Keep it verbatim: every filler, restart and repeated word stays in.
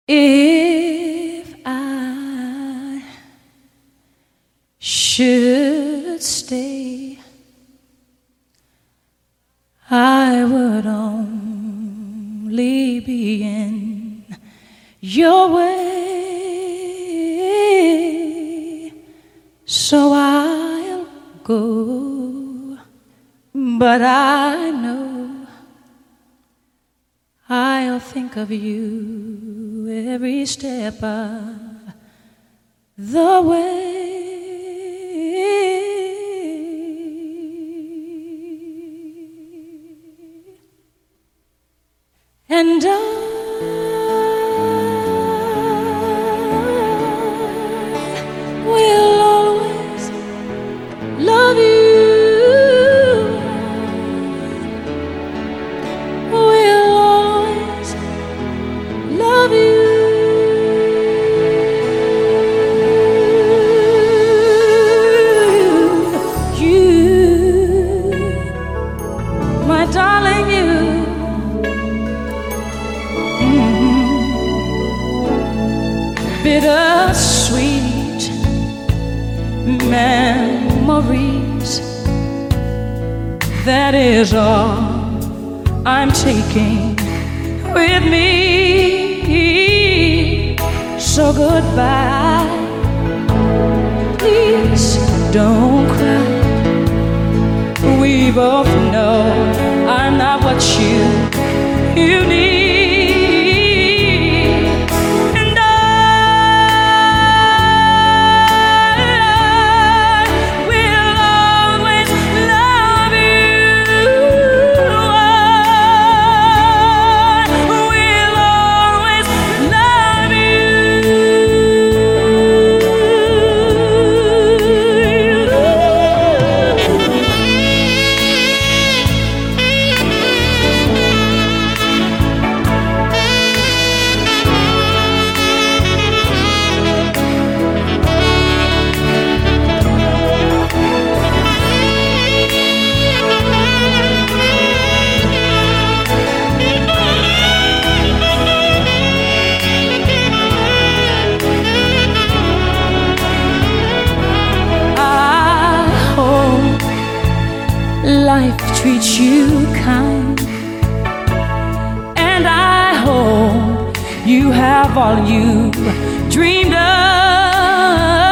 If I should stay, I would only be in your way, so I'll go, but I know I'll think of you every step of the way. And I will always love you. Will always love you. You, my darling, you. Bittersweet memories, that is all I'm taking with me. So goodbye, please don't cry. We both know I'm not what you, you need. Life treats you kind, and I hope you have all you dreamed of.